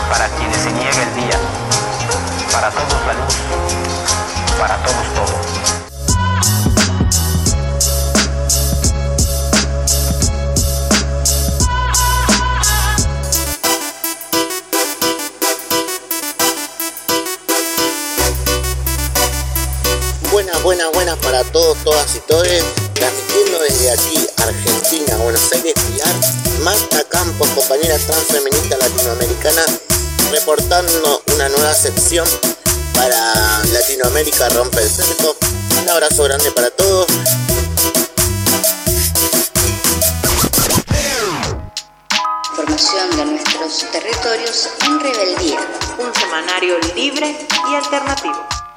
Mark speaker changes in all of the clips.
Speaker 1: para quienes se niega el día, para todos la luz, para todos todo.
Speaker 2: Buenas para todos, todas y todes, transmitiendo desde aquí, Argentina, Buenos Aires, Pilar, Marta Campos, compañera transfeminista latinoamericana, reportando una nueva sección para Latinoamérica Rompe el Cerco. Un abrazo grande para todos.
Speaker 3: Información de nuestros territorios en rebeldía.
Speaker 4: Un semanario libre y alternativo.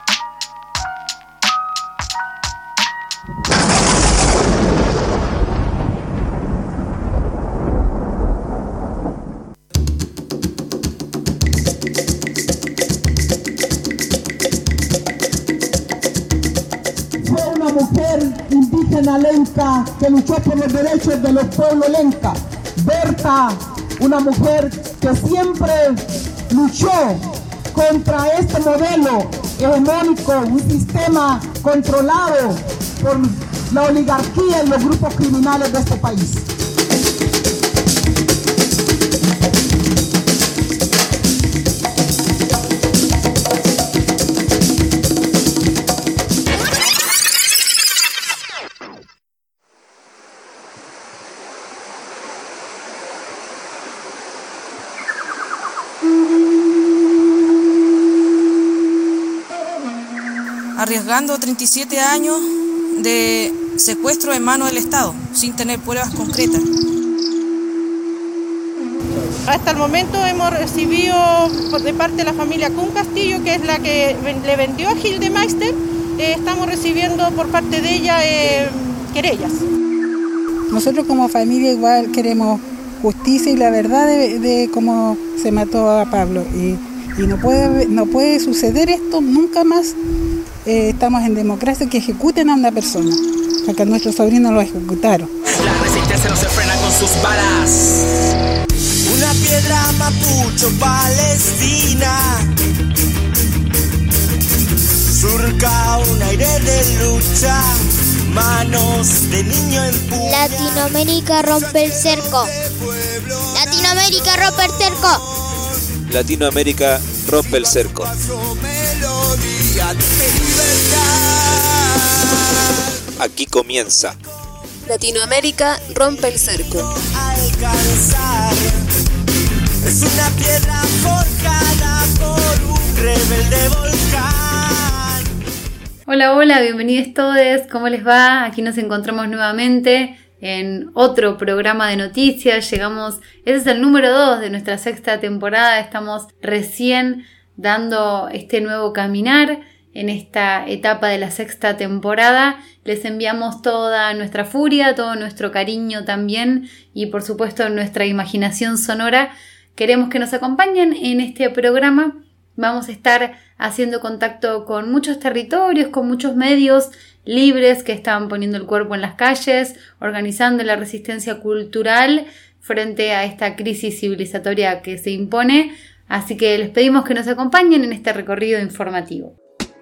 Speaker 5: Mujer indígena lenca que luchó por los derechos de los pueblos lenca. Berta, una mujer que siempre luchó contra este modelo hegemónico, un sistema controlado por la oligarquía y los grupos criminales de este país.
Speaker 6: Arriesgando 37 años de secuestro en manos del Estado, sin tener pruebas concretas.
Speaker 7: Hasta el momento hemos recibido de parte de la familia Kun Castillo, que es la que le vendió a Hilde Meister, estamos recibiendo por parte de ella querellas.
Speaker 8: Nosotros como familia igual queremos justicia y la verdad de cómo se mató a Pablo. Y no puede suceder esto nunca más. Estamos en democracia, que ejecuten a una persona, porque a nuestro sobrino lo ejecutaron.
Speaker 9: La resistencia no se frena con sus balas. Una piedra mapucho palestina surca un aire de lucha, manos de niño empujan.
Speaker 10: Latinoamérica rompe el cerco. Latinoamérica rompe el cerco.
Speaker 11: Latinoamérica rompe el cerco. Aquí comienza
Speaker 12: Latinoamérica rompe el cerco.
Speaker 9: Es una piedra forjada por un rebelde volcán.
Speaker 13: Hola, bienvenidos todos. ¿Cómo les va? Aquí nos encontramos nuevamente en otro programa de noticias. Ese es el número 2 de nuestra sexta temporada. Estamos recién dando este nuevo caminar en esta etapa de la sexta temporada. Les enviamos toda nuestra furia, todo nuestro cariño también y por supuesto nuestra imaginación sonora. Queremos que nos acompañen en este programa. Vamos a estar haciendo contacto con muchos territorios, con muchos medios libres que están poniendo el cuerpo en las calles, organizando la resistencia cultural frente a esta crisis civilizatoria que se impone. Así que les pedimos que nos acompañen en este recorrido informativo.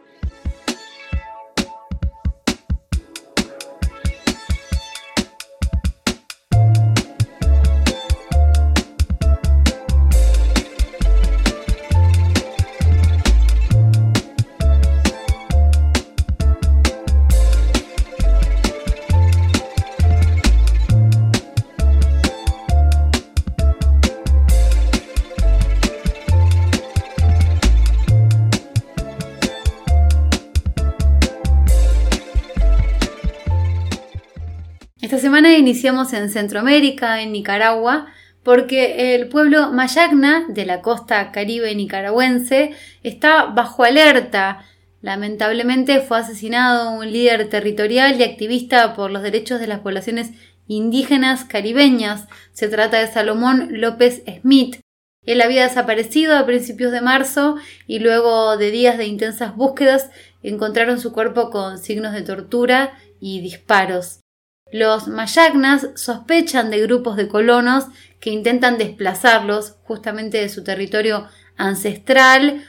Speaker 13: Esta semana iniciamos en Centroamérica, en Nicaragua, porque el pueblo Mayacna de la costa caribe nicaragüense está bajo alerta. Lamentablemente fue asesinado un líder territorial y activista por los derechos de las poblaciones indígenas caribeñas. Se trata de Salomón López Smith. Él había desaparecido a principios de marzo y luego de días de intensas búsquedas encontraron su cuerpo con signos de tortura y disparos. Los mayagnas sospechan de grupos de colonos que intentan desplazarlos justamente de su territorio ancestral.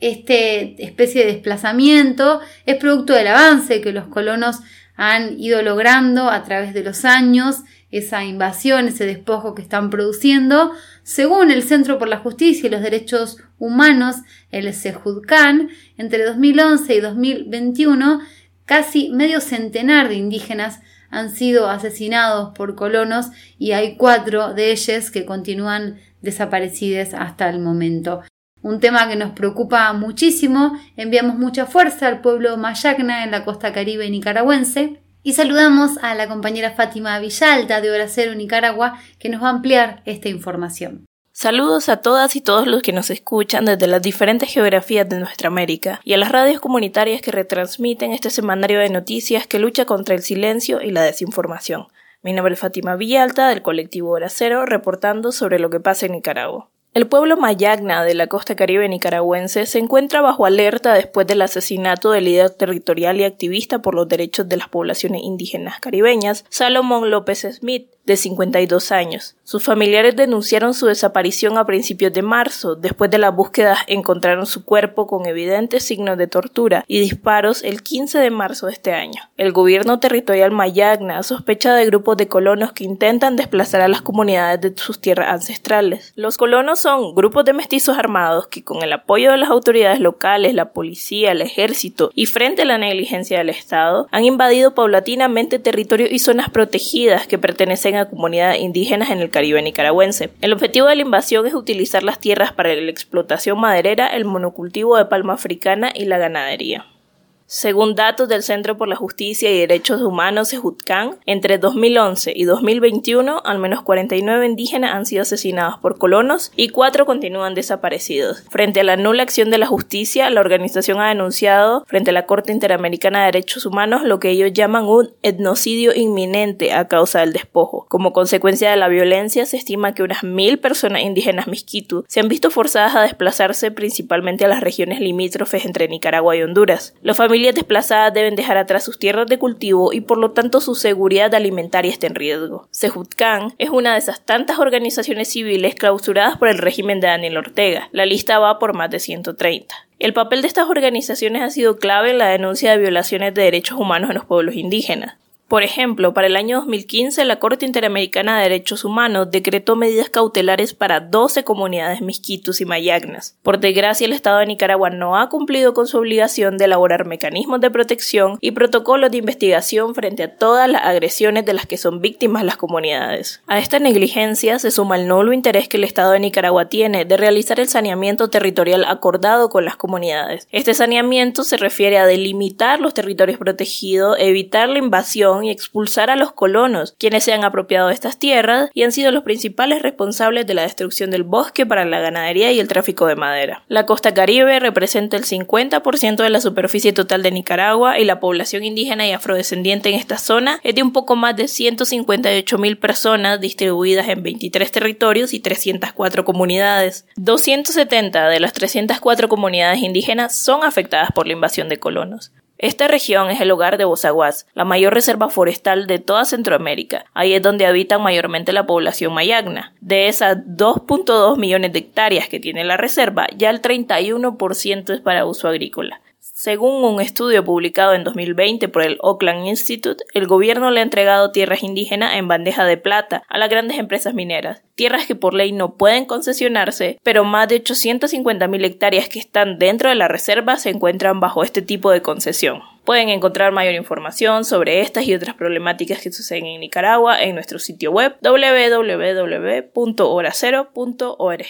Speaker 13: Este especie de desplazamiento es producto del avance que los colonos han ido logrando a través de los años, esa invasión, ese despojo que están produciendo. Según el Centro por la Justicia y los Derechos Humanos, el CEJUDCAN, entre 2011 y 2021, casi medio centenar de indígenas han sido asesinados por colonos y hay 4 de ellos que continúan desaparecidos hasta el momento. Un tema que nos preocupa muchísimo. Enviamos mucha fuerza al pueblo mayagna en la costa caribe nicaragüense y saludamos a la compañera Fátima Villalta de Hora Cero Nicaragua, que nos va a ampliar esta información.
Speaker 14: Saludos a todas y todos los que nos escuchan desde las diferentes geografías de nuestra América y a las radios comunitarias que retransmiten este semanario de noticias que lucha contra el silencio y la desinformación. Mi nombre es Fátima Villalta del colectivo Hora Cero, reportando sobre lo que pasa en Nicaragua. El pueblo mayagna de la costa caribe nicaragüense se encuentra bajo alerta después del asesinato del líder territorial y activista por los derechos de las poblaciones indígenas caribeñas, Salomón López Smith, de 52 años. Sus familiares denunciaron su desaparición a principios de marzo. Después de las búsquedas encontraron su cuerpo con evidentes signos de tortura y disparos el 15 de marzo de este año. El gobierno territorial mayagna sospecha de grupos de colonos que intentan desplazar a las comunidades de sus tierras ancestrales. Los colonos son grupos de mestizos armados que, con el apoyo de las autoridades locales, la policía, el ejército y frente a la negligencia del Estado, han invadido paulatinamente territorios y zonas protegidas que pertenecen a comunidades indígenas en el Caribe nicaragüense. El objetivo de la invasión es utilizar las tierras para la explotación maderera, el monocultivo de palma africana y la ganadería. Según datos del Centro por la Justicia y Derechos Humanos, CEJUDCAN, entre 2011 y 2021, al menos 49 indígenas han sido asesinados por colonos y 4 continúan desaparecidos. Frente a la nula acción de la justicia, la organización ha denunciado frente a la Corte Interamericana de Derechos Humanos lo que ellos llaman un etnocidio inminente a causa del despojo. Como consecuencia de la violencia, se estima que unas 1000 personas indígenas Miskitu se han visto forzadas a desplazarse principalmente a las regiones limítrofes entre Nicaragua y Honduras. Los familiares desplazadas deben dejar atrás sus tierras de cultivo y por lo tanto su seguridad alimentaria está en riesgo. CEJUDCAN es una de esas tantas organizaciones civiles clausuradas por el régimen de Daniel Ortega. La lista va por más de 130. El papel de estas organizaciones ha sido clave en la denuncia de violaciones de derechos humanos en los pueblos indígenas. Por ejemplo, para el año 2015, la Corte Interamericana de Derechos Humanos decretó medidas cautelares para 12 comunidades miskitus y mayagnas. Por desgracia, el Estado de Nicaragua no ha cumplido con su obligación de elaborar mecanismos de protección y protocolos de investigación frente a todas las agresiones de las que son víctimas las comunidades. A esta negligencia se suma el nulo interés que el Estado de Nicaragua tiene de realizar el saneamiento territorial acordado con las comunidades. Este saneamiento se refiere a delimitar los territorios protegidos, evitar la invasión y expulsar a los colonos, quienes se han apropiado de estas tierras y han sido los principales responsables de la destrucción del bosque para la ganadería y el tráfico de madera. La costa caribe representa el 50% de la superficie total de Nicaragua y la población indígena y afrodescendiente en esta zona es de un poco más de 158,000 personas distribuidas en 23 territorios y 304 comunidades. 270 de las 304 comunidades indígenas son afectadas por la invasión de colonos. Esta región es el hogar de Bozaguas, la mayor reserva forestal de toda Centroamérica. Ahí es donde habitan mayormente la población mayagna. De esas 2.2 millones de hectáreas que tiene la reserva, ya el 31% es para uso agrícola. Según un estudio publicado en 2020 por el Oakland Institute, el gobierno le ha entregado tierras indígenas en bandeja de plata a las grandes empresas mineras, tierras que por ley no pueden concesionarse, pero más de 850,000 hectáreas que están dentro de la reserva se encuentran bajo este tipo de concesión. Pueden encontrar mayor información sobre estas y otras problemáticas que suceden en Nicaragua en nuestro sitio web www.horacero.org.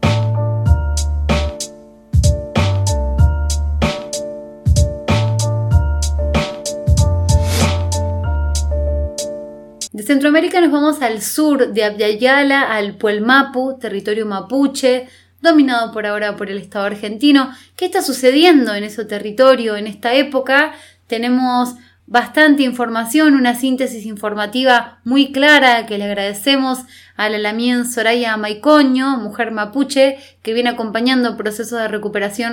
Speaker 13: De Centroamérica nos vamos al sur, de Abya al Puelmapu, territorio mapuche, dominado por ahora por el Estado argentino. ¿Qué está sucediendo en ese territorio en esta época? Tenemos bastante información, una síntesis informativa muy clara que le agradecemos a la Lamien Soraya Maicoño, mujer mapuche, que viene acompañando procesos de recuperación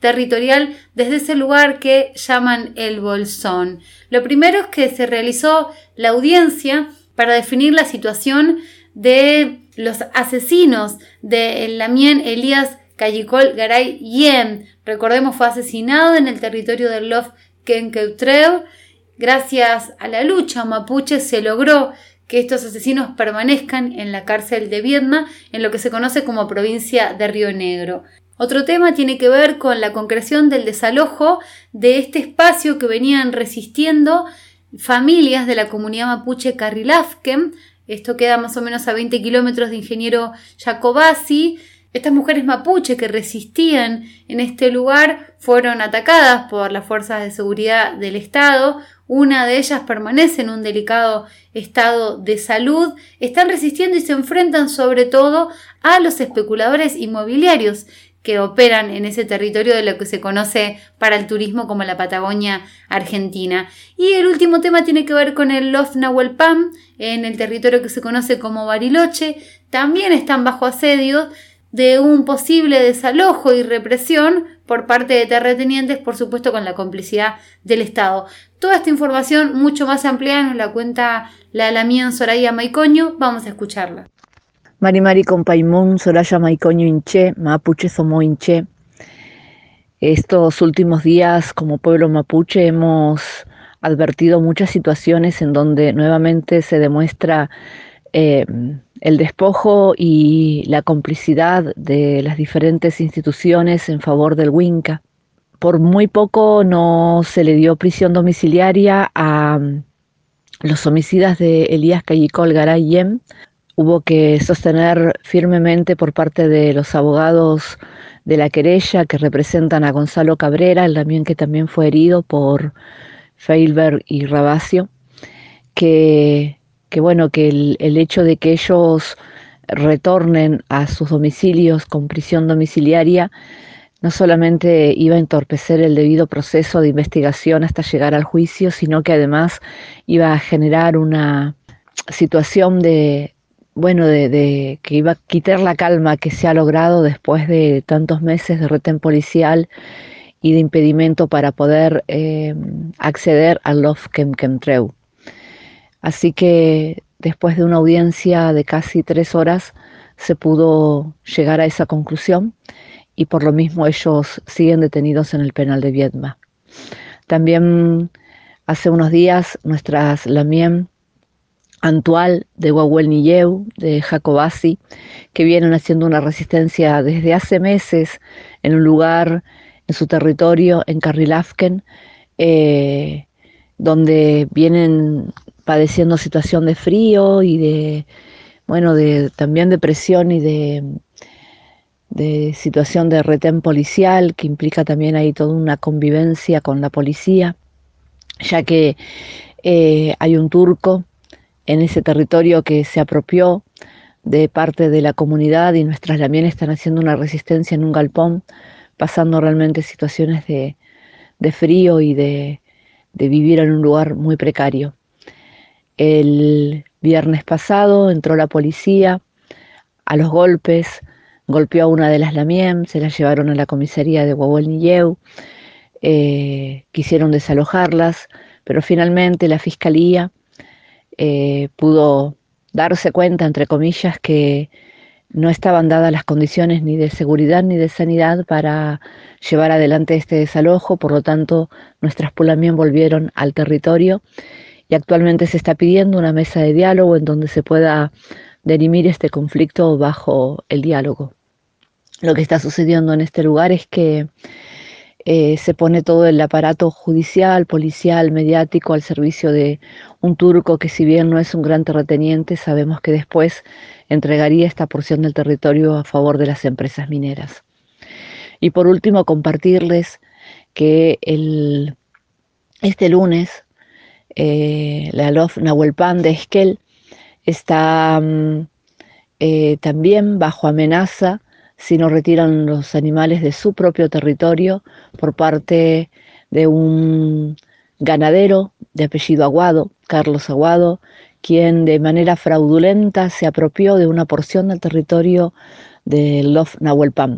Speaker 13: territorial desde ese lugar que llaman el Bolsón. Lo primero es que se realizó la audiencia para definir la situación de los asesinos de Lamien Elías Kayikol Garay Yem. Recordemos, fue asesinado en el territorio del Lof Kenqueutreu. Gracias a la lucha mapuche se logró que estos asesinos permanezcan en la cárcel de Viedma, en lo que se conoce como provincia de Río Negro. Otro tema tiene que ver con la concreción del desalojo de este espacio que venían resistiendo familias de la comunidad mapuche Carrilafken. Esto queda más o menos a 20 kilómetros de Ingeniero Jacobasi. Estas mujeres mapuche que resistían en este lugar fueron atacadas por las fuerzas de seguridad del Estado. Una de ellas permanece en un delicado estado de salud. Están resistiendo y se enfrentan sobre todo a los especuladores inmobiliarios que operan en ese territorio de lo que se conoce para el turismo como la Patagonia Argentina. Y el último tema tiene que ver con el Lof Nahuelpan, en el territorio que se conoce como Bariloche. También están bajo asedio de un posible desalojo y represión por parte de terratenientes, por supuesto con la complicidad del Estado. Toda esta información mucho más ampliada nos la cuenta la Lamien Soraya Maicoño. Vamos a escucharla.
Speaker 15: Mari Compaimón, Soraya Maicoño Inche, Mapuche Somo Inche. Estos últimos días como pueblo mapuche hemos advertido muchas situaciones en donde nuevamente se demuestra el despojo y la complicidad de las diferentes instituciones en favor del Huinca. Por muy poco no se le dio prisión domiciliaria a los homicidas de Elías Kayikol Garay Yem. Hubo que sostener firmemente por parte de los abogados de la querella que representan a Gonzalo Cabrera, el Lamien que también fue herido por Feilberg y Rabacio, que el hecho de que ellos retornen a sus domicilios con prisión domiciliaria no solamente iba a entorpecer el debido proceso de investigación hasta llegar al juicio, sino que además iba a generar una situación que iba a quitar la calma que se ha logrado después de tantos meses de retén policial y de impedimento para poder acceder al Lof Kenqueutreu. Así que después de una audiencia de casi 3 horas se pudo llegar a esa conclusión y por lo mismo ellos siguen detenidos en el penal de Viedma. También hace unos días nuestras Lamien Antual de Huahuel-Nilleu, de Jacobasi, que vienen haciendo una resistencia desde hace meses en un lugar en su territorio, en Carrilafken, donde vienen padeciendo situación de frío y también de presión y de situación de retén policial, que implica también ahí toda una convivencia con la policía, ya que hay un turco en ese territorio que se apropió de parte de la comunidad y nuestras Lamien están haciendo una resistencia en un galpón, pasando realmente situaciones de frío y de vivir en un lugar muy precario. El viernes pasado entró la policía a los golpes, golpeó a una de las Lamien, se la llevaron a la comisaría de Huahuel-Nilleu, quisieron desalojarlas, pero finalmente la fiscalía pudo darse cuenta, entre comillas, que no estaban dadas las condiciones ni de seguridad ni de sanidad para llevar adelante este desalojo, por lo tanto nuestras Pulamien volvieron al territorio y actualmente se está pidiendo una mesa de diálogo en donde se pueda dirimir este conflicto bajo el diálogo. Lo que está sucediendo en este lugar es que se pone todo el aparato judicial, policial, mediático al servicio de un turco que, si bien no es un gran terrateniente, sabemos que después entregaría esta porción del territorio a favor de las empresas mineras. Y por último, compartirles que este lunes la Lof Nahuelpan de Esquel está también bajo amenaza si no retiran los animales de su propio territorio por parte de un ganadero de apellido Aguado, Carlos Aguado, quien de manera fraudulenta se apropió de una porción del territorio del Lof Nahuelpan.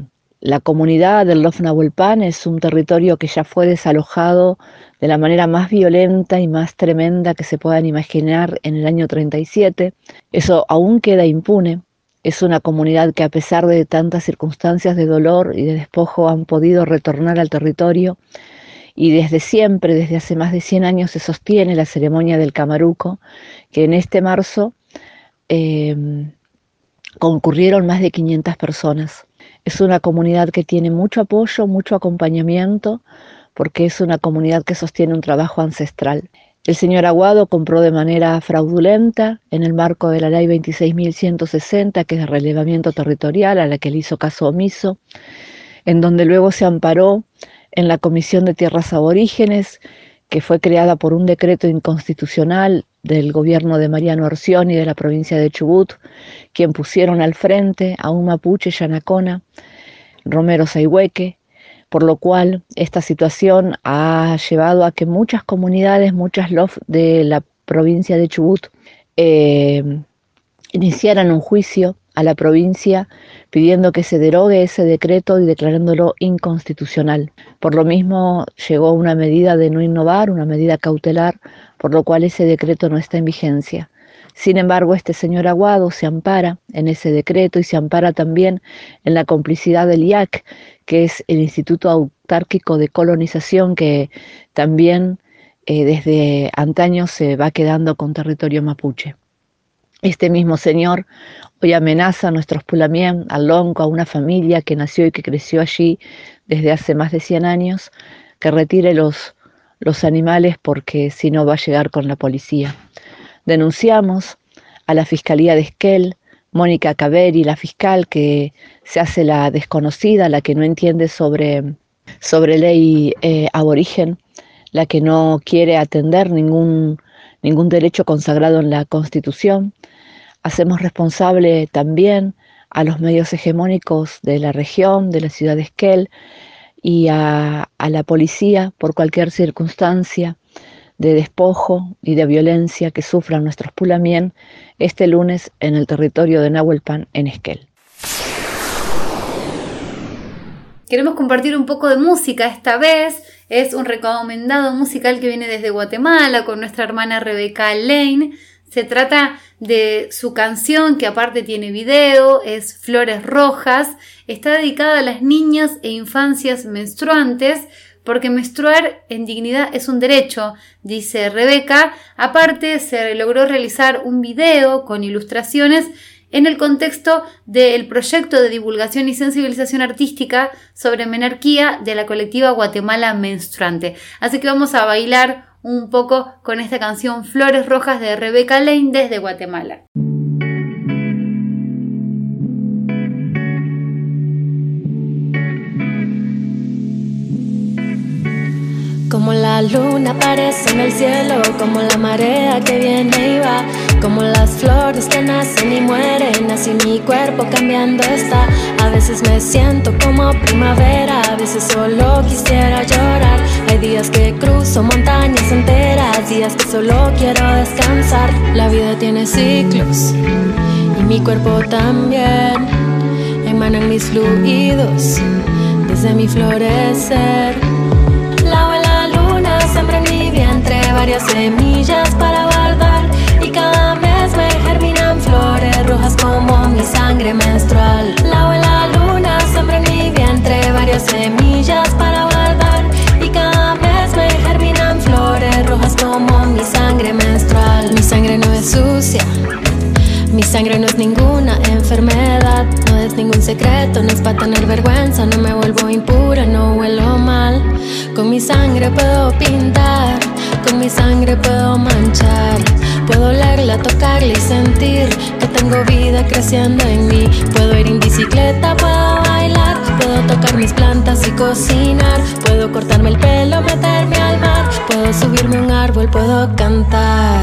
Speaker 15: La comunidad del Lof Nahuelpan es un territorio que ya fue desalojado de la manera más violenta y más tremenda que se puedan imaginar en el año 37. Eso aún queda impune. Es una comunidad que, a pesar de tantas circunstancias de dolor y de despojo, han podido retornar al territorio, y desde siempre, desde hace más de 100 años, se sostiene la ceremonia del Camaruco, que en este marzo concurrieron más de 500 personas. Es una comunidad que tiene mucho apoyo, mucho acompañamiento, porque es una comunidad que sostiene un trabajo ancestral. El señor Aguado compró de manera fraudulenta, en el marco de la ley 26.160, que es de relevamiento territorial, a la que le hizo caso omiso, en donde luego se amparó en la Comisión de Tierras Aborígenes, que fue creada por un decreto inconstitucional del gobierno de Mariano Orsioni de la provincia de Chubut, quien pusieron al frente a un mapuche yanacona, Romero Sayhueque, por lo cual esta situación ha llevado a que muchas comunidades, muchas LOF de la provincia de Chubut, iniciaran un juicio a la provincia pidiendo que se derogue ese decreto y declarándolo inconstitucional. Por lo mismo llegó una medida de no innovar, una medida cautelar, por lo cual ese decreto no está en vigencia. Sin embargo, este señor Aguado se ampara en ese decreto y se ampara también en la complicidad del IAC, que es el Instituto Autárquico de Colonización, que también desde antaño se va quedando con territorio mapuche. Este mismo señor hoy amenaza a nuestros Pulamien, al Lonco, a una familia que nació y que creció allí desde hace más de 100 años, que retire los animales porque si no va a llegar con la policía. Denunciamos a la Fiscalía de Esquel, Mónica Caveri, la fiscal, que se hace la desconocida, la que no entiende sobre ley aborigen, la que no quiere atender ningún derecho consagrado en la Constitución. Hacemos responsable también a los medios hegemónicos de la región, de la ciudad de Esquel, y a la policía por cualquier circunstancia de despojo y de violencia que sufran nuestros Pulamien este lunes en el territorio de Nahuelpan, en Esquel.
Speaker 13: Queremos compartir un poco de música. Esta vez es un recomendado musical que viene desde Guatemala con nuestra hermana Rebeca Lane. Se trata de su canción, que aparte tiene video, es Flores Rojas. Está dedicada a las niñas e infancias menstruantes, porque menstruar en dignidad es un derecho, dice Rebeca. Aparte, se logró realizar un video con ilustraciones en el contexto del proyecto de divulgación y sensibilización artística sobre menarquía de la colectiva Guatemala Menstruante. Así que vamos a bailar un poco con esta canción Flores Rojas de Rebeca Lane desde Guatemala.
Speaker 16: Como la luna aparece en el cielo, como la marea que viene y va, como las flores que nacen y mueren, así mi cuerpo cambiando está. A veces me siento como primavera, a veces solo quisiera llorar. Hay días que cruzo montañas enteras, días que solo quiero descansar. La vida tiene ciclos y mi cuerpo también, emanan mis fluidos desde mi florecer. Siempre en mi vientre varias semillas para guardar, y cada mes me germinan flores rojas como mi sangre menstrual. La abuela luna siempre en mi vientre varias semillas para guardar, y cada mes me germinan flores rojas como mi sangre menstrual. Mi sangre no es sucia, mi sangre no es ninguna enfermedad, no es ningún secreto, no es para tener vergüenza, no me vuelvo impura, no huelo mal. Con mi sangre puedo pintar, con mi sangre puedo manchar, puedo olerla, tocarla y sentir que tengo vida creciendo en mí. Puedo ir en bicicleta, puedo bailar, puedo tocar mis plantas y cocinar, puedo cortarme el pelo, meterme al mar, puedo subirme a un árbol, puedo cantar.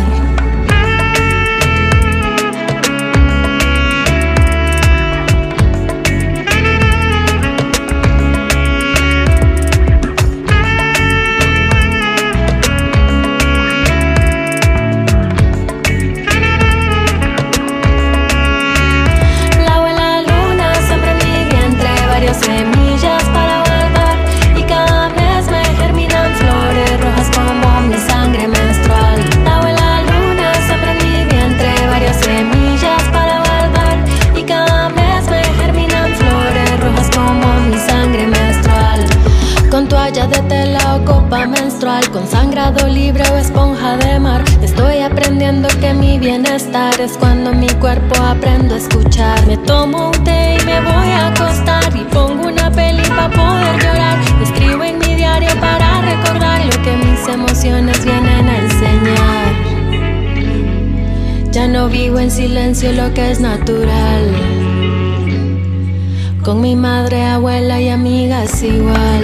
Speaker 16: Semillas consangrado, libre o esponja de mar. Estoy aprendiendo que mi bienestar es cuando mi cuerpo aprendo a escuchar. Me tomo un té y me voy a acostar y pongo una peli para poder llorar. Escribo en mi diario para recordar lo que mis emociones vienen a enseñar. Ya no vivo en silencio lo que es natural. Con mi madre, abuela y amigas igual.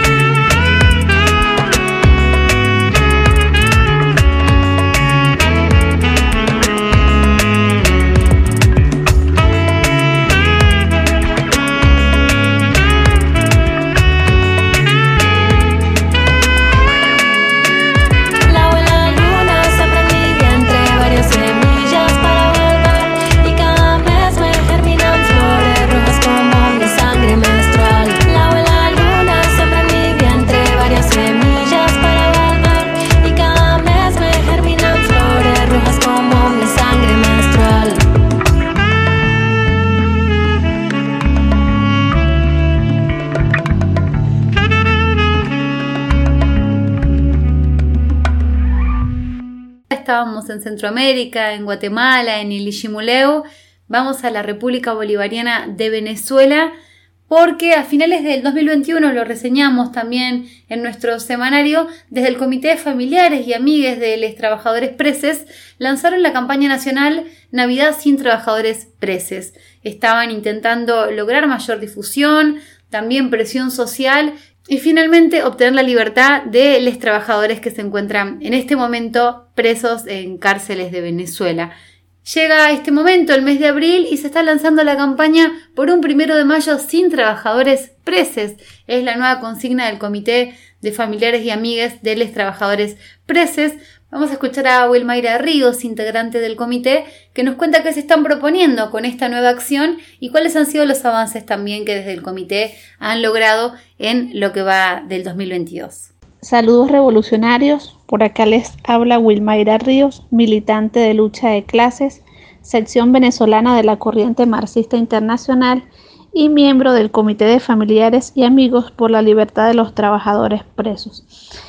Speaker 13: Estábamos en Centroamérica, en Guatemala, en el Illimuleu. Vamos a la República Bolivariana de Venezuela porque a finales del 2021, lo reseñamos también en nuestro semanario, desde el Comité de Familiares y Amigues de los Trabajadores Preses lanzaron la campaña nacional Navidad sin Trabajadores Preses. Estaban intentando lograr mayor difusión, también presión social y finalmente obtener la libertad de los trabajadores que se encuentran en este momento presos en cárceles de Venezuela. Llega este momento, el mes de abril, y se está lanzando la campaña por un 1 de mayo sin trabajadores preses. Es la nueva consigna del Comité de Familiares y Amigues de los Trabajadores Preses. Vamos a escuchar a Wilmayra Ríos, integrante del comité, que nos cuenta qué se están proponiendo con esta nueva acción y cuáles han sido los avances también que desde el comité han logrado en lo que va del 2022.
Speaker 17: Saludos revolucionarios, por acá les habla Wilmayra Ríos, militante de lucha de clases, sección venezolana de la Corriente Marxista Internacional y miembro del Comité de Familiares y Amigos por la Libertad de los Trabajadores Presos.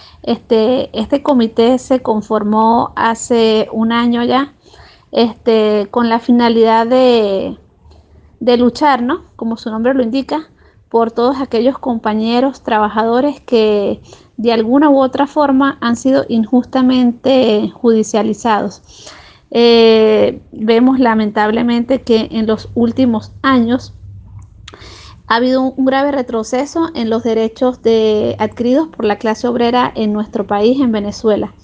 Speaker 17: Este comité se conformó hace un año ya, con la finalidad de luchar, ¿no? Como su nombre lo indica, por todos aquellos compañeros trabajadores que de alguna u otra forma han sido injustamente judicializados. Vemos lamentablemente que en los últimos años ha habido un grave retroceso en los derechos adquiridos por la clase obrera en nuestro país, en Venezuela.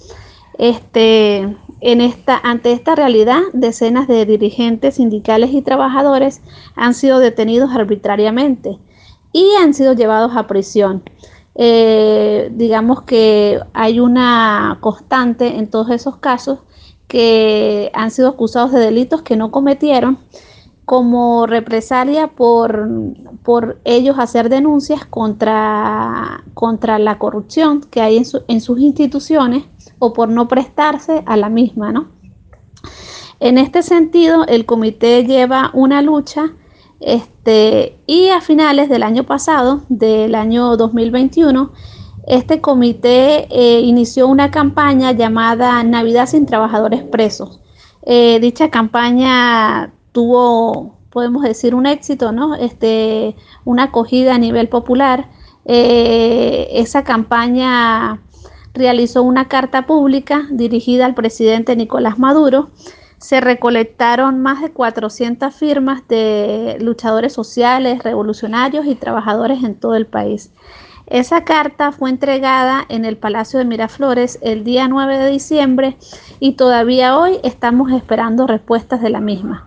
Speaker 17: Ante esta realidad, decenas de dirigentes sindicales y trabajadores han sido detenidos arbitrariamente y han sido llevados a prisión. Digamos que hay una constante en todos esos casos que han sido acusados de delitos que no cometieron, como represalia por ellos hacer denuncias contra la corrupción que hay en sus instituciones o por no prestarse a la misma, ¿no? En este sentido, el comité lleva una lucha y a finales del año pasado, del año 2021, este comité inició una campaña llamada Navidad sin Trabajadores Presos. Dicha campaña tuvo, podemos decir, un éxito, ¿no? Una acogida a nivel popular. Esa campaña realizó una carta pública dirigida al presidente Nicolás Maduro. Se recolectaron más de 400 firmas de luchadores sociales, revolucionarios y trabajadores en todo el país. Esa carta fue entregada en el Palacio de Miraflores el día 9 de diciembre y todavía hoy estamos esperando respuestas de la misma.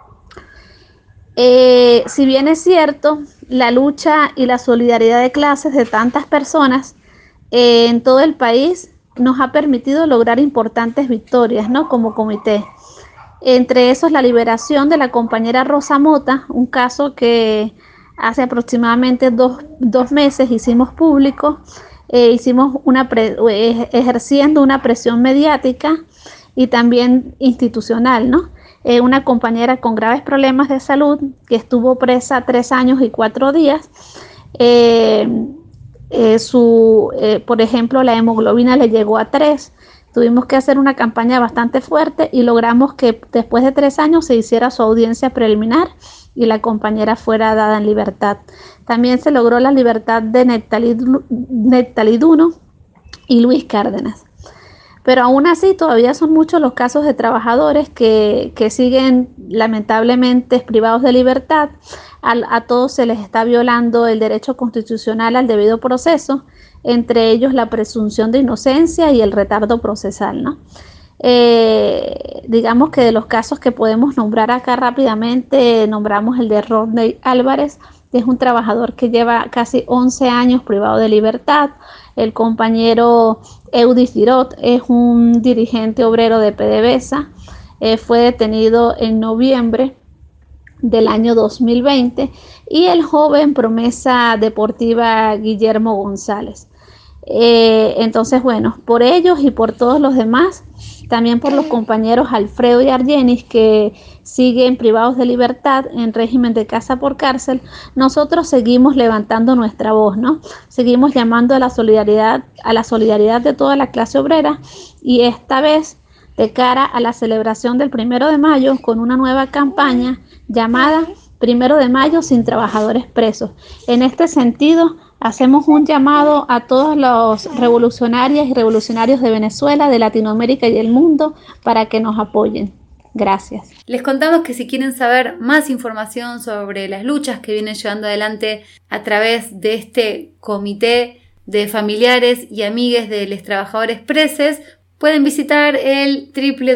Speaker 17: Si bien es cierto, la lucha y la solidaridad de clases de tantas personas en todo el país nos ha permitido lograr importantes victorias, ¿no? Como comité. Entre esos, la liberación de la compañera Rosa Mota, un caso que hace aproximadamente dos meses hicimos público, ejerciendo una presión mediática y también institucional, ¿no? Una compañera con graves problemas de salud que estuvo presa 3 años y 4 días. Por ejemplo, la hemoglobina le llegó a 3. Tuvimos que hacer una campaña bastante fuerte y logramos que después de 3 años se hiciera su audiencia preliminar y la compañera fuera dada en libertad. También se logró la libertad de Nectaliduno y Luis Cárdenas. Pero aún así todavía son muchos los casos de trabajadores que siguen lamentablemente privados de libertad. A todos se les está violando el derecho constitucional al debido proceso, entre ellos la presunción de inocencia y el retardo procesal, ¿no? Digamos que de los casos que podemos nombrar acá rápidamente, nombramos el de Rodney Álvarez, que es un trabajador que lleva casi 11 años privado de libertad. El compañero Eudis Girot es un dirigente obrero de PDVSA, fue detenido en noviembre del año 2020, y el joven promesa deportiva Guillermo González. Entonces, bueno, por ellos y por todos los demás, también por los compañeros Alfredo y Argenis, que siguen privados de libertad en régimen de casa por cárcel, nosotros seguimos levantando nuestra voz, ¿no? Seguimos llamando a la solidaridad de toda la clase obrera, y esta vez de cara a la celebración del 1 de mayo con una nueva campaña llamada 1 de mayo sin trabajadores presos. En este sentido, hacemos un llamado a todos los revolucionarias y revolucionarios de Venezuela, de Latinoamérica y del mundo para que nos apoyen. Gracias.
Speaker 13: Les contamos que si quieren saber más información sobre las luchas que vienen llevando adelante a través de este comité de familiares y amigues de los trabajadores presos, pueden visitar el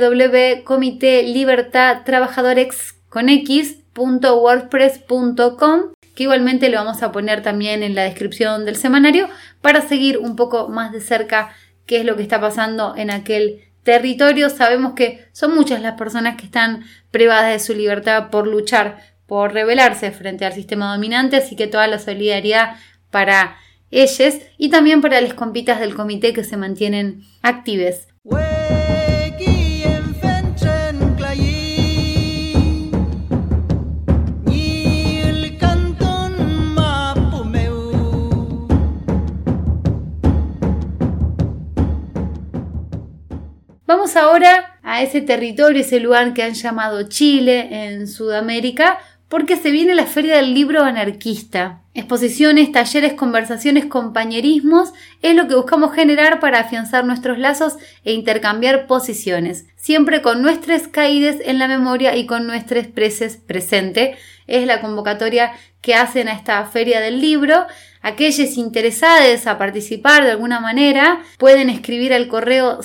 Speaker 13: www.comitelibertadtrabajadores.wordpress.com, que igualmente lo vamos a poner también en la descripción del semanario para seguir un poco más de cerca qué es lo que está pasando en aquel territorio. Sabemos que son muchas las personas que están privadas de su libertad por luchar, por rebelarse frente al sistema dominante, así que toda la solidaridad para ellos y también para las compitas del comité que se mantienen actives. Vamos ahora a ese territorio, ese lugar que han llamado Chile en Sudamérica, porque se viene la Feria del Libro Anarquista. Exposiciones, talleres, conversaciones, compañerismos es lo que buscamos generar para afianzar nuestros lazos e intercambiar posiciones, siempre con nuestros caídes en la memoria y con nuestros preses presente. Es la convocatoria que hacen a esta Feria del Libro. Aquellos interesados a participar de alguna manera pueden escribir al correo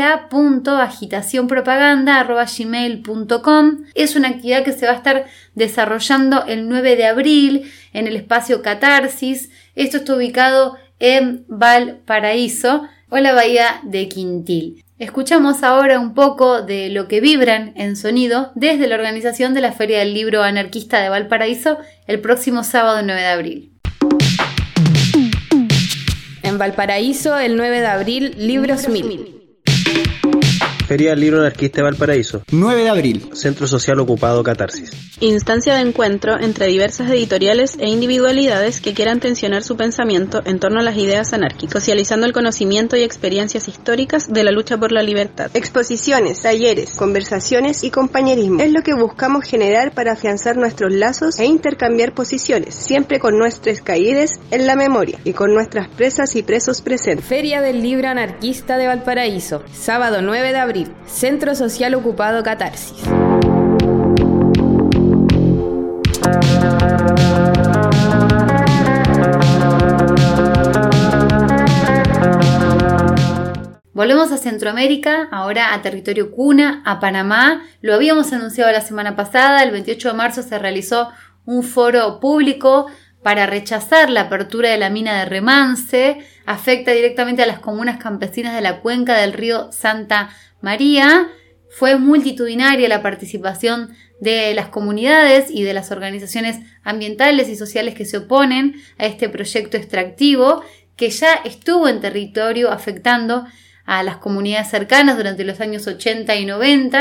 Speaker 13: sala.agitacionpropaganda@gmail.com. Es una actividad que se va a estar desarrollando el 9 de abril en el espacio Catarsis. Esto está ubicado en Valparaíso o la bahía de Quintil. Escuchamos ahora un poco de lo que vibran en sonido desde la organización de la Feria del Libro Anarquista de Valparaíso el próximo sábado 9 de abril.
Speaker 18: En Valparaíso, el 9 de abril, Libros 1000.
Speaker 19: Feria del Libro Anarquista de Valparaíso.
Speaker 20: 9 de abril.
Speaker 19: Centro Social Ocupado Catarsis.
Speaker 21: Instancia de encuentro entre diversas editoriales e individualidades que quieran tensionar su pensamiento en torno a las ideas anárquicas, socializando el conocimiento y experiencias históricas de la lucha por la libertad.
Speaker 22: Exposiciones, talleres, conversaciones y compañerismo. Es lo que buscamos generar para afianzar nuestros lazos e intercambiar posiciones, siempre con nuestros caídes en la memoria y con nuestras presas y presos presentes.
Speaker 18: Feria del Libro Anarquista de Valparaíso, sábado 9 de abril. Centro Social Ocupado Catarsis.
Speaker 13: Volvemos a Centroamérica, ahora a territorio cuna, a Panamá. Lo habíamos anunciado la semana pasada, el 28 de marzo se realizó un foro público para rechazar la apertura de la mina de Remance. Afecta directamente a las comunas campesinas de la cuenca del río Santa María. Fue multitudinaria la participación de las comunidades y de las organizaciones ambientales y sociales que se oponen a este proyecto extractivo que ya estuvo en territorio afectando a las comunidades cercanas durante los años 80 y 90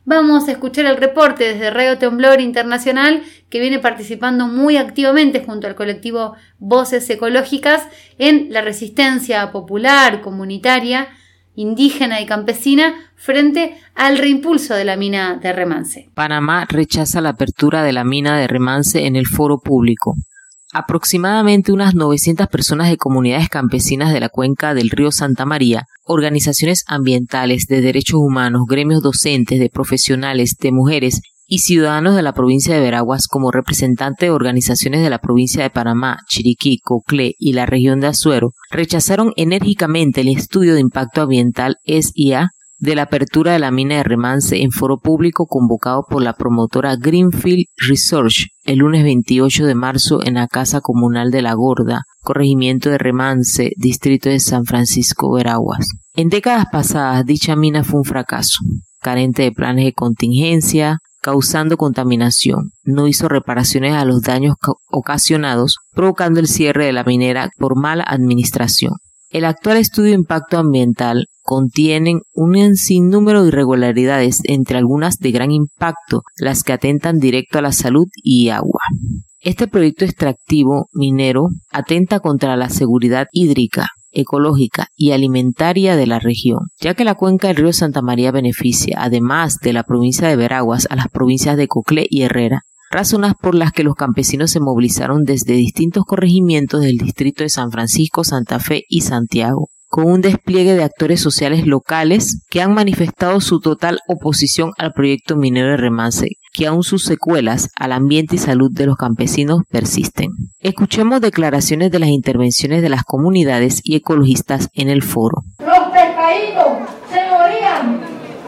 Speaker 13: Vamos a escuchar el reporte desde Radio Temblor Internacional, que viene participando muy activamente junto al colectivo Voces Ecológicas en la resistencia popular, comunitaria, indígena y campesina frente al reimpulso de la mina de Remance.
Speaker 1: Panamá rechaza la apertura de la mina de Remance en el foro público. Aproximadamente unas 900 personas de comunidades campesinas de la cuenca del río Santa María, organizaciones ambientales, de derechos humanos, gremios docentes, de profesionales, de mujeres y ciudadanos de la provincia de Veraguas, como representantes de organizaciones de la provincia de Panamá, Chiriquí, Coclé y la región de Azuero, rechazaron enérgicamente el estudio de impacto ambiental SIA de la apertura de la mina de Remance en foro público convocado por la promotora Greenfield Research el lunes 28 de marzo en la Casa Comunal de La Gorda, corregimiento de Remance, distrito de San Francisco, Veraguas. En décadas pasadas, dicha mina fue un fracaso, carente de planes de contingencia, causando contaminación. No hizo reparaciones a los daños ocasionados, provocando el cierre de la minera por mala administración. El actual estudio de impacto ambiental contiene un sinnúmero de irregularidades, entre algunas de gran impacto, las que atentan directo a la salud y agua. Este proyecto extractivo minero atenta contra la seguridad hídrica, ecológica y alimentaria de la región, ya que la cuenca del río Santa María beneficia, además de la provincia de Veraguas, a las provincias de Coclé y Herrera, razones por las que los campesinos se movilizaron desde distintos corregimientos del distrito de San Francisco, Santa Fe y Santiago, con un despliegue de actores sociales locales que han manifestado su total oposición al proyecto minero de Remance, que aún sus secuelas al ambiente y salud de los campesinos persisten. Escuchemos declaraciones de las intervenciones de las comunidades y ecologistas en el foro.
Speaker 20: Los pescaditos se morían,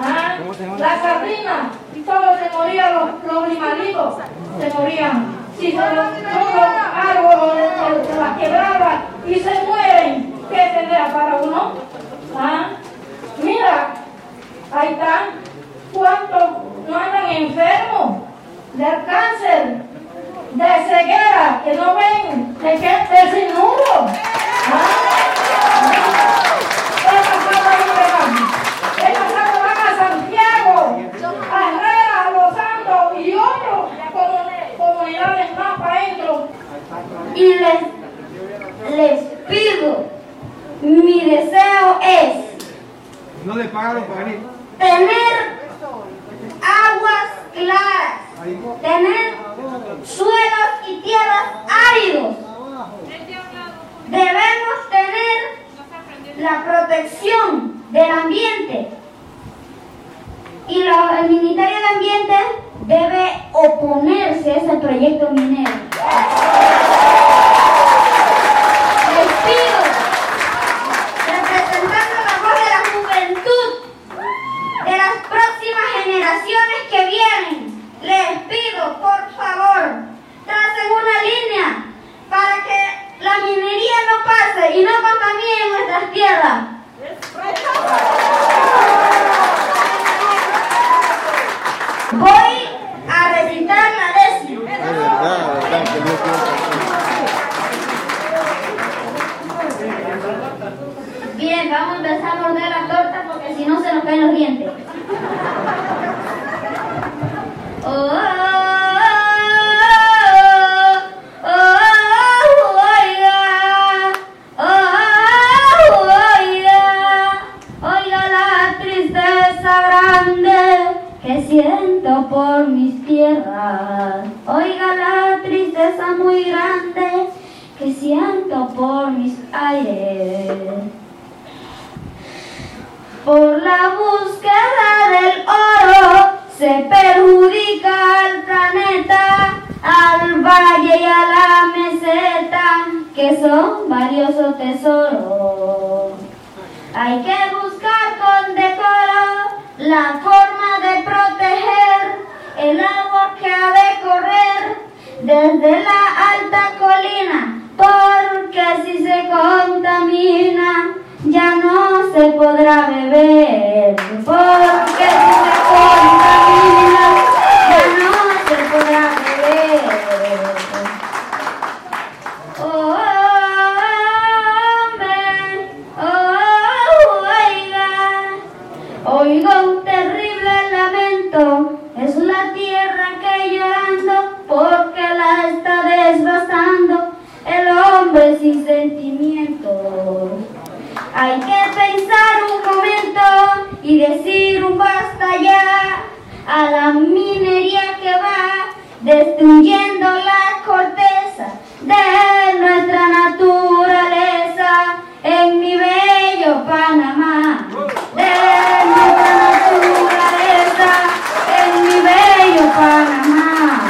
Speaker 20: las sardinas, todos se morían, los animalitos se morían. Si son los árboles se las quebraban y se mueren, ¿qué tendrá para uno? Mira, ahí están, ¿cuántos no andan enfermos del cáncer, de ceguera, que no ven, de sin nudo? Van a Santiago, a Herrera, a Los Santos y otros comunidades más para adentro.
Speaker 23: Y les pido, mi deseo es
Speaker 24: no le pagaron para venir.
Speaker 23: Tener aguas claras, tener suelos y tierras áridos. Debemos tener la protección del ambiente y el Ministerio del Ambiente debe oponerse a ese proyecto minero. Les pido, representando la voz de la juventud, de las próximas generaciones que vienen, les pido, por favor, tracen una línea para que la minería no pase y no contamine nuestras tierras. Voy a recitar la décima. Bien, vamos a empezar a morder la torta porque si no se nos caen los dientes. Oiga la tristeza grande que siento por mis tierras. Oiga la tristeza muy grande que siento por mis aires. Por la búsqueda del oro se perjudica al planeta, al valle y a la meseta, que son valiosos tesoros. Hay que buscar con decoro la forma de proteger el agua que ha de correr desde la alta colina, porque si se contamina ya no se podrá beber, porque si se contamina ya no se podrá beber. Oh, hombre, oiga, oigo un terrible lamento Hay que pensar un momento y decir un basta ya a la minería que va destruyendo la corteza de nuestra naturaleza en mi bello Panamá. De nuestra naturaleza en mi bello Panamá.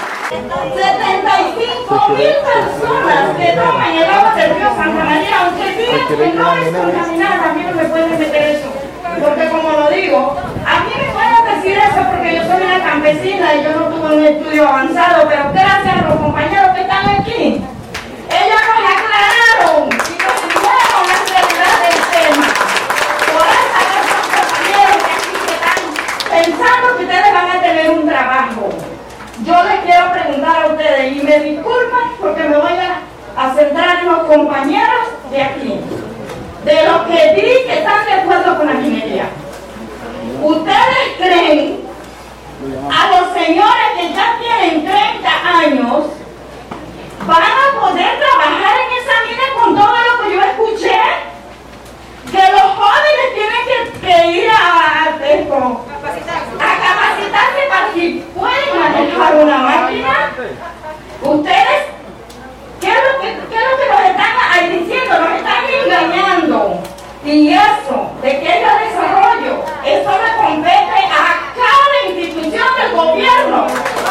Speaker 23: 75.000 personas que toman el agua del río Santa María, aunque digan que no es contaminada, a mí no me pueden meter eso, porque como lo digo, a mí me pueden decir eso porque yo soy una campesina y yo no tuve un estudio avanzado, pero gracias a los compañeros que están aquí, ellos nos aclararon y nos dijeron la realidad del tema. Por eso esos compañeros que aquí están pensando que ustedes van a tener un trabajo. Yo les quiero preguntar a ustedes, y me disculpan porque me voy a centrar en los compañeros de aquí, de los que dicen que están de acuerdo con la minería. ¿Ustedes creen a los señores que ya tienen 30 años van a poder trabajar en esa mina con todo lo que yo escuché? Que los jóvenes tienen que ir a capacitarse para que puedan manejar una máquina. ¿Ustedes qué es lo que nos están diciendo? Nos están engañando. Y eso, de que haya desarrollo, eso le compete a cada institución del gobierno.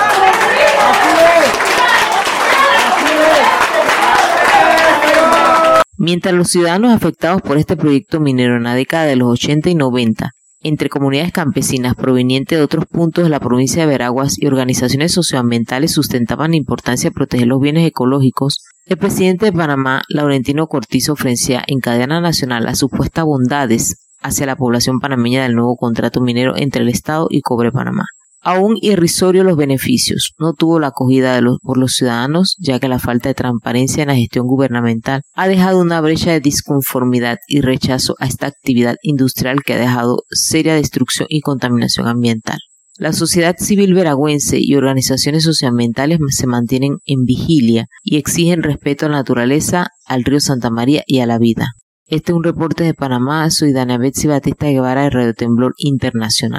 Speaker 1: Mientras los ciudadanos afectados por este proyecto minero en la década de los 80 y 90, entre comunidades campesinas provenientes de otros puntos de la provincia de Veraguas y organizaciones socioambientales sustentaban la importancia de proteger los bienes ecológicos, el presidente de Panamá, Laurentino Cortizo, ofrecía en cadena nacional las supuestas bondades hacia la población panameña del nuevo contrato minero entre el Estado y Cobre Panamá. Aún irrisorio los beneficios, no tuvo la acogida por los ciudadanos, ya que la falta de transparencia en la gestión gubernamental ha dejado una brecha de disconformidad y rechazo a esta actividad industrial que ha dejado seria destrucción y contaminación ambiental. La sociedad civil veragüense y organizaciones socioambientales se mantienen en vigilia y exigen respeto a la naturaleza, al río Santa María y a la vida. Este es un reporte de Panamá. Soy Dana Betsy Batista Guevara de Radio Temblor Internacional.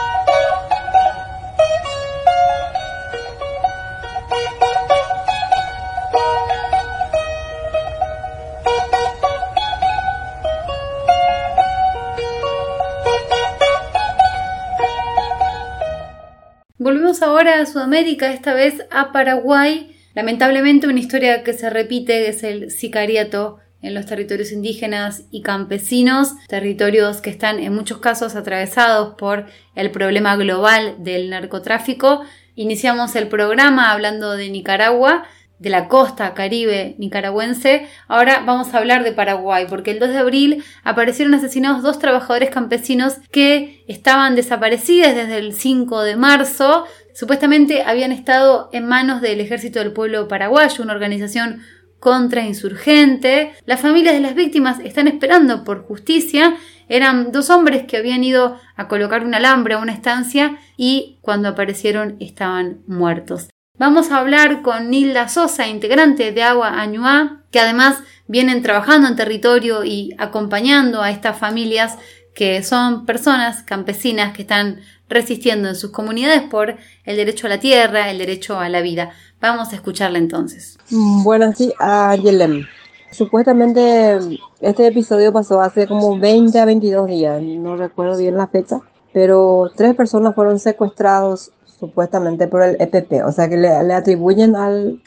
Speaker 13: Volvemos ahora a Sudamérica, esta vez a Paraguay. Lamentablemente una historia que se repite es el sicariato en los territorios indígenas y campesinos, territorios que están en muchos casos atravesados por el problema global del narcotráfico. Iniciamos el programa hablando de Nicaragua, de la costa caribe nicaragüense. Ahora vamos a hablar de Paraguay, porque el 2 de abril aparecieron asesinados 2 trabajadores campesinos que estaban desaparecidos desde el 5 de marzo. Supuestamente habían estado en manos del Ejército del Pueblo Paraguayo, una organización contrainsurgente. Las familias de las víctimas están esperando por justicia. Eran 2 hombres que habían ido a colocar un alambre a una estancia y cuando aparecieron estaban muertos. Vamos a hablar con Nilda Sosa, integrante de Agua Añuá, que además vienen trabajando en territorio y acompañando a estas familias que son personas campesinas que están resistiendo en sus comunidades por el derecho a la tierra, el derecho a la vida. Vamos a escucharla entonces.
Speaker 2: Bueno, sí, a Yelem. Supuestamente este episodio pasó hace como 20 a 22 días, no recuerdo bien la fecha, pero 3 personas fueron secuestrados supuestamente por el EPP, o sea que le atribuyen al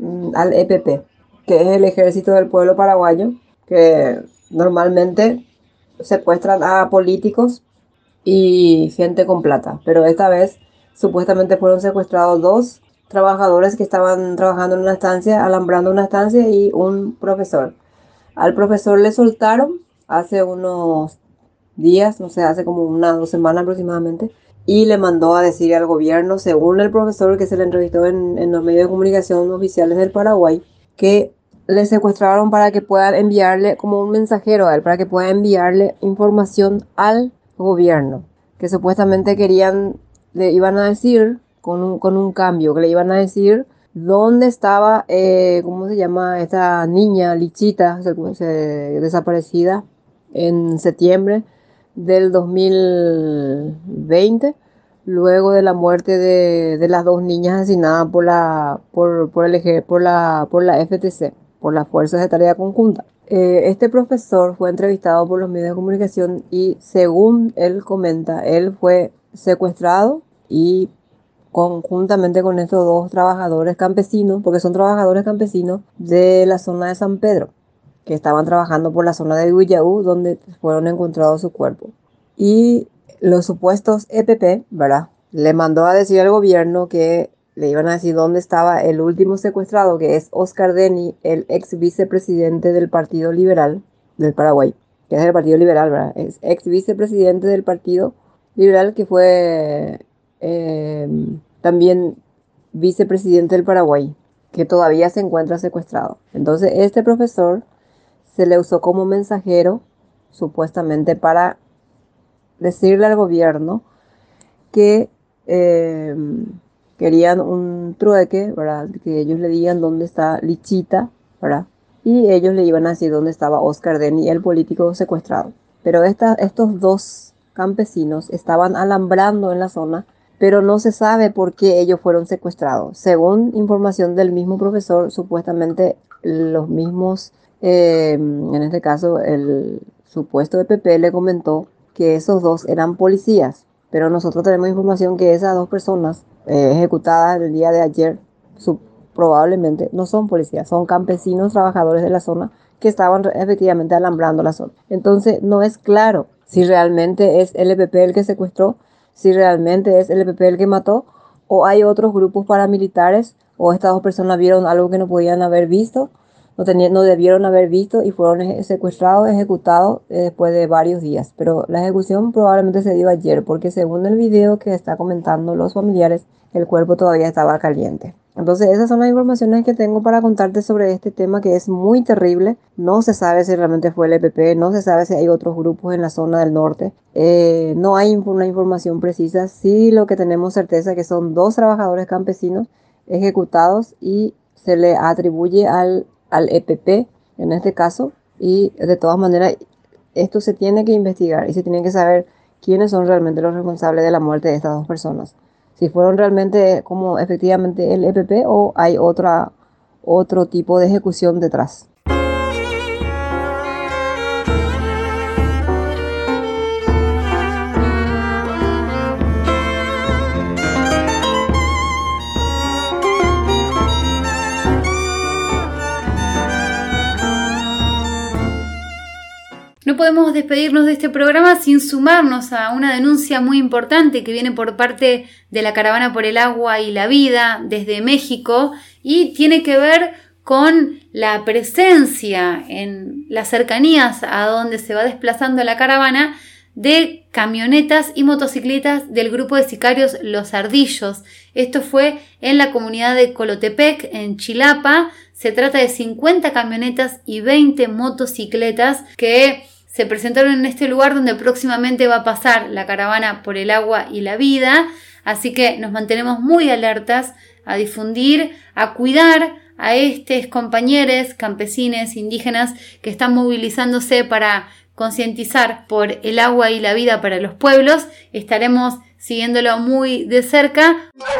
Speaker 2: EPP, que es el Ejército del Pueblo Paraguayo, que normalmente secuestran a políticos y gente con plata, pero esta vez supuestamente fueron secuestrados 2 trabajadores que estaban trabajando en una estancia, alambrando una estancia, y un profesor. Al profesor le soltaron hace unos días, no sé, hace como 1 o 2 semanas aproximadamente, y le mandó a decir al gobierno, según el profesor que se le entrevistó en los medios de comunicación oficiales del Paraguay, que le secuestraron para que puedan enviarle como un mensajero a él, para que pueda enviarle información al gobierno, que supuestamente le iban a decir, con un cambio, que le iban a decir dónde estaba, ¿cómo se llama? Esta niña, Lichita, desaparecida, en septiembre del 2020, luego de la muerte de las 2 niñas asesinadas por la FTC, por las Fuerzas de Tarea Conjunta. Este profesor fue entrevistado por los medios de comunicación y, según él comenta, él fue secuestrado y conjuntamente con estos 2 trabajadores campesinos, porque son trabajadores campesinos de la zona de San Pedro, que estaban trabajando por la zona de Huillaú, donde fueron encontrados su cuerpo. Y los supuestos EPP, ¿verdad?, le mandó a decir al gobierno que le iban a decir dónde estaba el último secuestrado, que es Oscar Deni, el ex vicepresidente del Partido Liberal del Paraguay, que es el Partido Liberal, ¿verdad? Es ex vicepresidente del Partido Liberal, que fue también vicepresidente del Paraguay, que todavía se encuentra secuestrado. Entonces este profesor se le usó como mensajero, supuestamente para decirle al gobierno que querían un trueque, ¿verdad?, que ellos le digan dónde está Lichita, ¿verdad?, y ellos le iban a decir dónde estaba Oscar Deni, el político secuestrado. Pero estos 2 campesinos estaban alambrando en la zona, pero no se sabe por qué ellos fueron secuestrados. Según información del mismo profesor, supuestamente los mismos, en este caso el supuesto EPP le comentó que esos 2 eran policías, pero nosotros tenemos información que esas 2 personas ejecutadas el día de ayer probablemente no son policías, son campesinos trabajadores de la zona que estaban efectivamente alambrando la zona. Entonces no es claro si realmente es el EPP el que secuestró, si realmente es el EPP el que mató, o hay otros grupos paramilitares, o estas 2 personas vieron algo que no podían haber visto, no debieron haber visto y fueron secuestrados, ejecutados después de varios días. Pero la ejecución probablemente se dio ayer, porque según el video que está comentando los familiares, el cuerpo todavía estaba caliente. Entonces esas son las informaciones que tengo para contarte sobre este tema, que es muy terrible. No se sabe si realmente fue el EPP, no se sabe si hay otros grupos en la zona del norte. No hay una información precisa. Sí, lo que tenemos certeza es que son 2 trabajadores campesinos ejecutados y se le atribuye al EPP en este caso, y de todas maneras esto se tiene que investigar y se tiene que saber quiénes son realmente los responsables de la muerte de estas 2 personas, si fueron realmente como efectivamente el EPP o hay otro tipo de ejecución detrás.
Speaker 13: No podemos despedirnos de este programa sin sumarnos a una denuncia muy importante que viene por parte de la Caravana por el Agua y la Vida desde México y tiene que ver con la presencia en las cercanías a donde se va desplazando la caravana de camionetas y motocicletas del grupo de sicarios Los Ardillos. Esto fue en la comunidad de Colotepec, en Chilapa. Se trata de 50 camionetas y 20 motocicletas que se presentaron en este lugar donde próximamente va a pasar la Caravana por el Agua y la Vida. Así que nos mantenemos muy alertas a difundir, a cuidar a estos compañeros campesines indígenas que están movilizándose para concientizar por el agua y la vida para los pueblos. Estaremos siguiéndolo muy de cerca.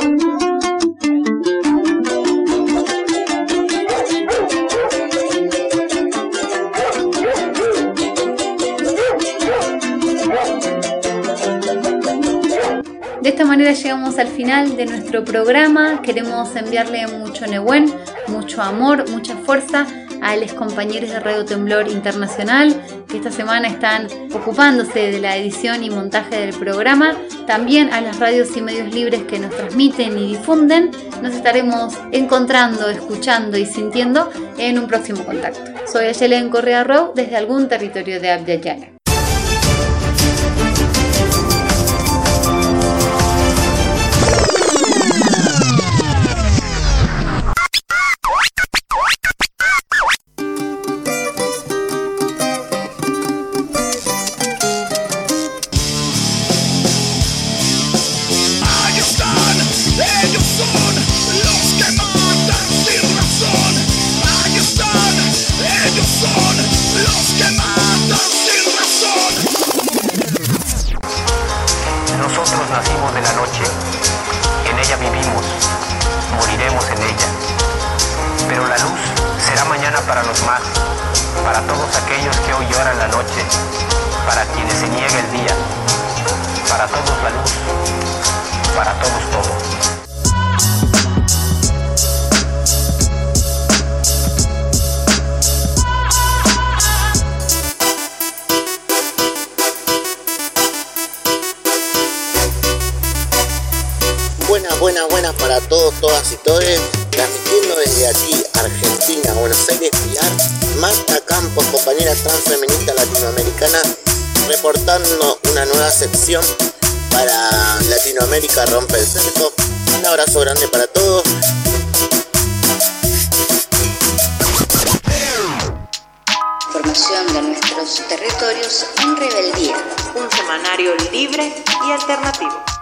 Speaker 13: De esta manera llegamos al final de nuestro programa. Queremos enviarle mucho Nehuen, mucho amor, mucha fuerza a los compañeros de Radio Temblor Internacional que esta semana están ocupándose de la edición y montaje del programa. También a las radios y medios libres que nos transmiten y difunden. Nos estaremos encontrando, escuchando y sintiendo en un próximo contacto. Soy Ayelen Correa Rou desde algún territorio de Abya Yala.
Speaker 9: Ellos son los que matan sin razón.
Speaker 3: años más, para todos aquellos que hoy lloran la noche, para quienes se niega el día, para todos la luz, para todos todo.
Speaker 4: Buenas para todos, todas y todes, transmitiendo desde aquí, Argentina, Buenos Aires, Pilar, Marta Campos, compañera transfeminista latinoamericana, reportando una nueva sección para Latinoamérica Rompe el Cerco. Un abrazo grande para todos.
Speaker 5: Información de nuestros territorios en rebeldía.
Speaker 6: Un semanario libre y alternativo.